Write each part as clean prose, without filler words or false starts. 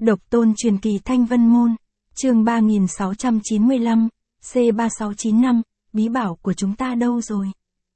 Độc tôn truyền kỳ Thanh Vân Môn, chương 3695, C3695, bí bảo của chúng ta đâu rồi?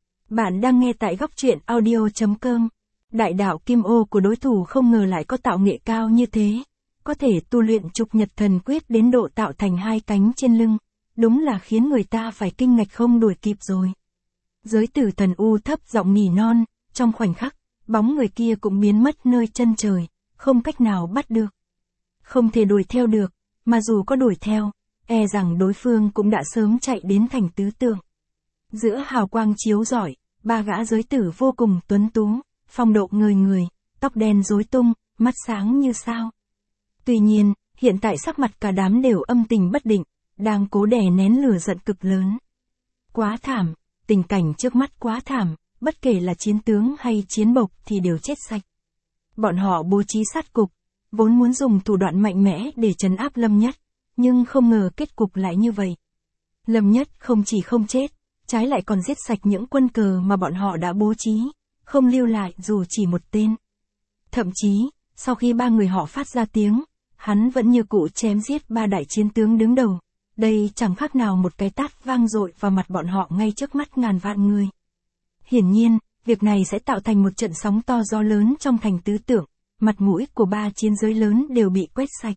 Bạn đang nghe tại góc truyện audio.com. Đại đạo Kim Ô của đối thủ không ngờ lại có tạo nghệ cao như thế, có thể tu luyện trục nhật thần quyết đến độ tạo thành hai cánh trên lưng, đúng là khiến người ta phải kinh ngạc không đuổi kịp rồi. Giới tử thần U thấp giọng nỉ non, trong khoảnh khắc, bóng người kia cũng biến mất nơi chân trời, không cách nào bắt được. Không thể đuổi theo được, mà dù có đuổi theo, e rằng đối phương cũng đã sớm chạy đến thành tứ tượng. Giữa hào quang chiếu rọi, ba gã giới tử vô cùng tuấn tú, phong độ ngời người, tóc đen rối tung, mắt sáng như sao. Tuy nhiên, hiện tại sắc mặt cả đám đều âm tình bất định, đang cố đè nén lửa giận cực lớn. Quá thảm, tình cảnh trước mắt quá thảm, bất kể là chiến tướng hay chiến bộc thì đều chết sạch. Bọn họ bố trí sát cục, vốn muốn dùng thủ đoạn mạnh mẽ để trấn áp Lâm Nhất, nhưng không ngờ kết cục lại như vậy. Lâm Nhất không chỉ không chết, trái lại còn giết sạch những quân cờ mà bọn họ đã bố trí, không lưu lại dù chỉ một tên. Thậm chí, sau khi ba người họ phát ra tiếng, hắn vẫn như cũ chém giết ba đại chiến tướng đứng đầu. Đây chẳng khác nào một cái tát vang dội vào mặt bọn họ ngay trước mắt ngàn vạn người. Hiển nhiên, việc này sẽ tạo thành một trận sóng to gió lớn trong thành tứ tượng, mặt mũi của ba chiến giới lớn đều bị quét sạch.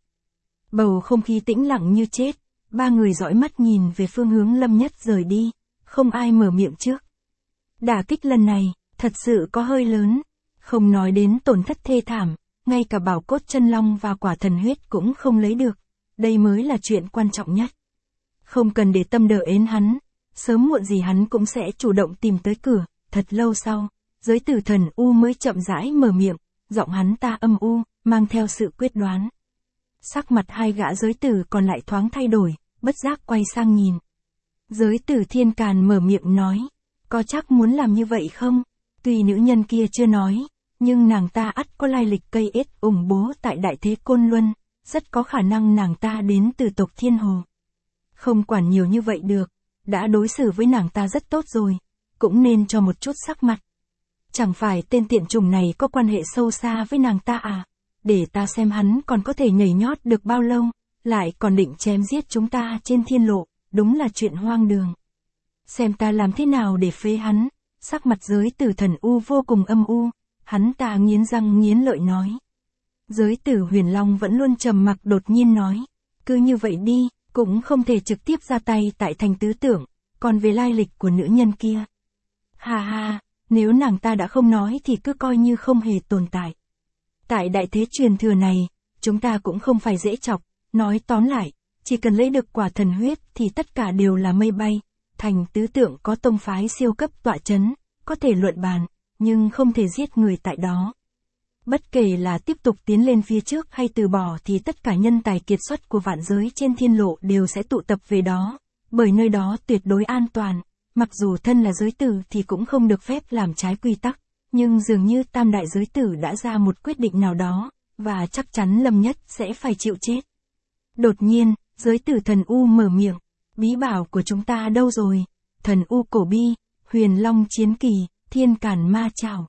Bầu không khí tĩnh lặng như chết, ba người dõi mắt nhìn về phương hướng Lâm Nhất rời đi, không ai mở miệng trước. Đả kích lần này, thật sự có hơi lớn, không nói đến tổn thất thê thảm, ngay cả bảo cốt chân long và quả thần huyết cũng không lấy được, đây mới là chuyện quan trọng nhất. Không cần để tâm đợi ến hắn, sớm muộn gì hắn cũng sẽ chủ động tìm tới cửa. Thật lâu sau, giới tử thần U mới chậm rãi mở miệng, giọng hắn ta âm u, mang theo sự quyết đoán. Sắc mặt hai gã giới tử còn lại thoáng thay đổi, bất giác quay sang nhìn. Giới tử Thiên Càn mở miệng nói, có chắc muốn làm như vậy không? Tuy nữ nhân kia chưa nói, nhưng nàng ta ắt có lai lịch cây ết ủng bố tại Đại Thế Côn Luân, rất có khả năng nàng ta đến từ tộc Thiên Hồ. Không quản nhiều như vậy được, đã đối xử với nàng ta rất tốt rồi, cũng nên cho một chút sắc mặt. Chẳng phải tên tiện trùng này có quan hệ sâu xa với nàng ta à? Để ta xem hắn còn có thể nhảy nhót được bao lâu, lại còn định chém giết chúng ta trên thiên lộ, đúng là chuyện hoang đường. Xem ta làm thế nào để phế hắn. Sắc mặt giới tử thần U vô cùng âm u, hắn ta nghiến răng nghiến lợi nói. Giới tử Huyền Long vẫn luôn trầm mặc đột nhiên nói, cứ như vậy đi, cũng không thể trực tiếp ra tay tại thành tứ tưởng, còn về lai lịch của nữ nhân kia. Ha ha, nếu nàng ta đã không nói thì cứ coi như không hề tồn tại. Tại đại thế truyền thừa này, chúng ta cũng không phải dễ chọc, nói tóm lại, chỉ cần lấy được quả thần huyết thì tất cả đều là mây bay. Thành tứ tượng có tông phái siêu cấp tọa chấn, có thể luận bàn, nhưng không thể giết người tại đó. Bất kể là tiếp tục tiến lên phía trước hay từ bỏ thì tất cả nhân tài kiệt xuất của vạn giới trên thiên lộ đều sẽ tụ tập về đó, bởi nơi đó tuyệt đối an toàn. Mặc dù thân là giới tử thì cũng không được phép làm trái quy tắc, nhưng dường như tam đại giới tử đã ra một quyết định nào đó, và chắc chắn Lâm Nhất sẽ phải chịu chết. Đột nhiên, giới tử thần U mở miệng, bí bảo của chúng ta đâu rồi? Thần U cổ bi, Huyền Long chiến kỳ, Thiên Càn ma trảo.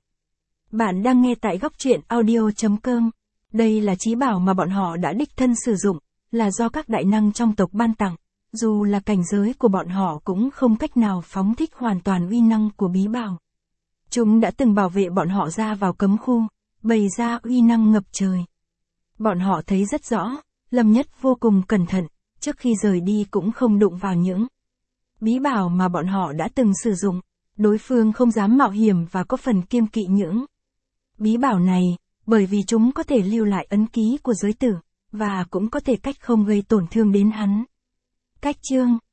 Bạn đang nghe tại góc truyện audio.com. Đây là chí bảo mà bọn họ đã đích thân sử dụng, là do các đại năng trong tộc ban tặng. Dù là cảnh giới của bọn họ cũng không cách nào phóng thích hoàn toàn uy năng của bí bảo. Chúng đã từng bảo vệ bọn họ ra vào cấm khu, bày ra uy năng ngập trời. Bọn họ thấy rất rõ, Lâm Nhất vô cùng cẩn thận, trước khi rời đi cũng không đụng vào những bí bảo mà bọn họ đã từng sử dụng. Đối phương không dám mạo hiểm và có phần kiêng kỵ những bí bảo này, bởi vì chúng có thể lưu lại ấn ký của giới tử, và cũng có thể cách không gây tổn thương đến hắn. Cách chương